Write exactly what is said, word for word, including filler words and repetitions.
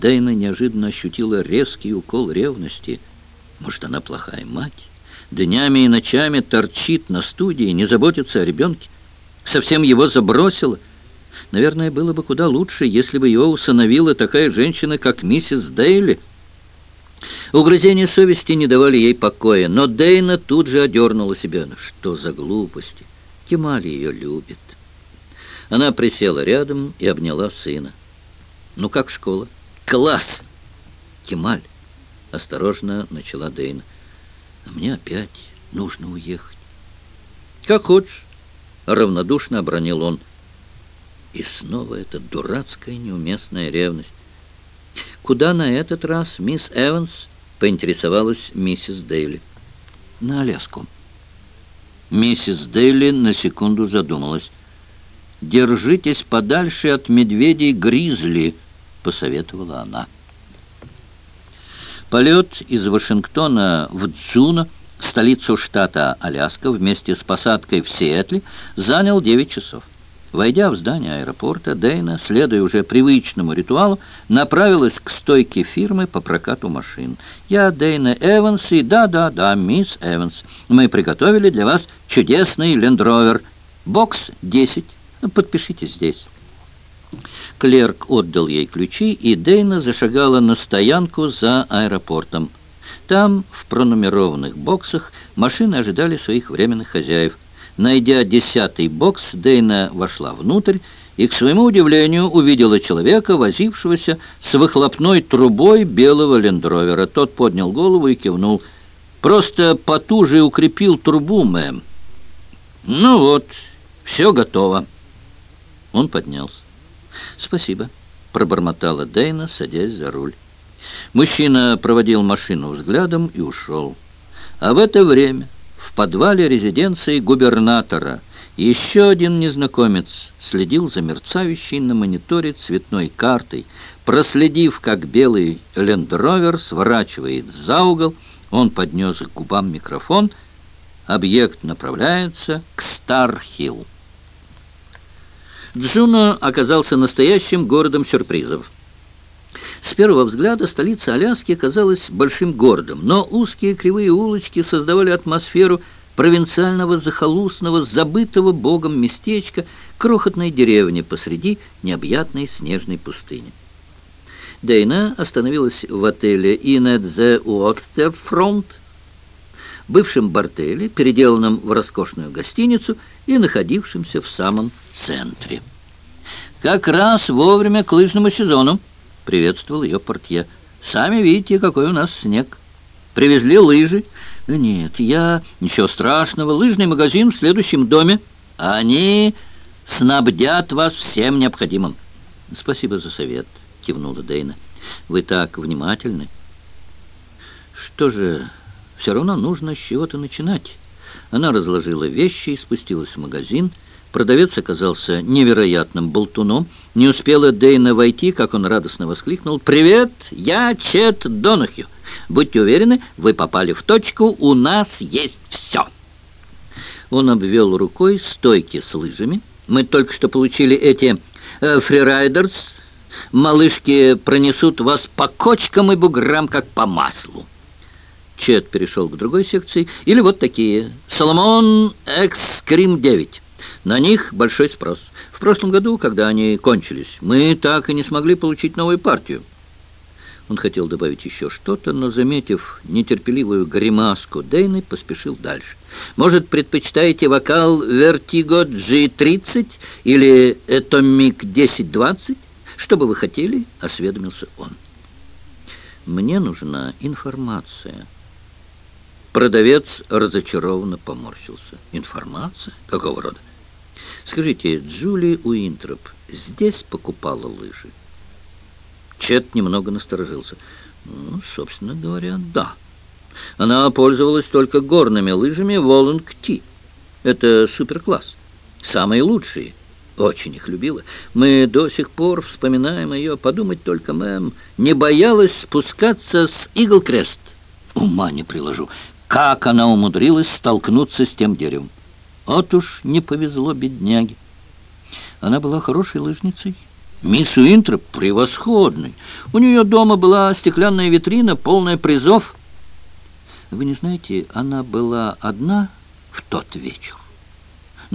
Дейна неожиданно ощутила резкий укол ревности. Может, она плохая мать? Днями и ночами торчит на студии, не заботится о ребенке. Совсем его забросила. Наверное, было бы куда лучше, если бы его усыновила такая женщина, как миссис Дейли. Угрызения совести не давали ей покоя, но Дейна тут же одернула себя. Ну, что за глупости? Кемаль ее любит. Она присела рядом и обняла сына. «Ну, как школа?» «Класс!» «Кемаль!» — осторожно начала Дейна. «А мне опять нужно уехать». «Как хочешь!» — равнодушно обронил он. И снова эта дурацкая неуместная ревность. «Куда на этот раз, мисс Эванс?» — поинтересовалась миссис Дейли. «На Аляску». Миссис Дейли на секунду задумалась. «Держитесь подальше от медведей-гризли», — посоветовала она. Полет из Вашингтона в Джуно, столицу штата Аляска, вместе с посадкой в Сиэтле, занял девять часов. Войдя в здание аэропорта, Дейна, следуя уже привычному ритуалу, направилась к стойке фирмы по прокату машин. «Я Дейна Эванс, и да-да-да, мисс Эванс, мы приготовили для вас чудесный лендровер. Бокс десять. Подпишите здесь». Клерк отдал ей ключи, и Дейна зашагала на стоянку за аэропортом. Там, в пронумерованных боксах, машины ожидали своих временных хозяев. Найдя десятый бокс, Дейна вошла внутрь и, к своему удивлению, увидела человека, возившегося с выхлопной трубой белого лендровера. Тот поднял голову и кивнул. «Просто потуже укрепил трубу, мэм». «Ну вот, все готово». Он поднялся. «Спасибо», — пробормотала Дейна, садясь за руль. Мужчина проводил машину взглядом и ушел. А в это время в подвале резиденции губернатора еще один незнакомец следил за мерцающей на мониторе цветной картой. Проследив, как белый лендровер сворачивает за угол, он поднес к губам микрофон. Объект направляется к Стар-Хилл. Джуно оказался настоящим городом сюрпризов. С первого взгляда столица Аляски казалась большим городом, но узкие кривые улочки создавали атмосферу провинциального захолустного, забытого богом местечка, крохотной деревни посреди необъятной снежной пустыни. Дейна остановилась в отеле Inn at the Waterfront, бывшем борделе, переделанном в роскошную гостиницу и находившемся в самом центре. «Как раз вовремя к лыжному сезону», — приветствовал ее портье. «Сами видите, какой у нас снег. Привезли лыжи?» «Нет, я... Ничего страшного. Лыжный магазин в следующем доме. Они снабдят вас всем необходимым». «Спасибо за совет», — кивнула Дейна. «Вы так внимательны». «Что же, все равно нужно с чего-то начинать». Она разложила вещи и спустилась в магазин. Продавец оказался невероятным болтуном. Не успела Дейна войти, как он радостно воскликнул: «Привет, я Чет Донахью. Будьте уверены, вы попали в точку, у нас есть все». Он обвел рукой стойки с лыжами. «Мы только что получили эти э, фрирайдерс. Малышки пронесут вас по кочкам и буграм, как по маслу». Чет перешел к другой секции. «Или вот такие. Соломон Экскрим девять. На них большой спрос. В прошлом году, когда они кончились, мы так и не смогли получить новую партию». Он хотел добавить еще что-то, но, заметив нетерпеливую гримаску Дейны, поспешил дальше. «Может, предпочитаете вокал Vertigo джи тридцать или Atomic десять двадцать? Что бы вы хотели?» — осведомился он. «Мне нужна информация». Продавец разочарованно поморщился. «Информация? Какого рода?» «Скажите, Джули Уинтроп здесь покупала лыжи?» Чет немного насторожился. «Ну, собственно говоря, да. Она пользовалась только горными лыжами Воланг Ти. Это суперкласс. Самые лучшие. Очень их любила. Мы до сих пор вспоминаем ее. Подумать только, мэм, не боялась спускаться с Игл-Крест. Ума не приложу, как она умудрилась столкнуться с тем деревом. Вот уж не повезло бедняге. Она была хорошей лыжницей?» Мисс Уинтроп превосходный. У нее дома была стеклянная витрина, полная призов. Вы не знаете, она была одна в тот вечер.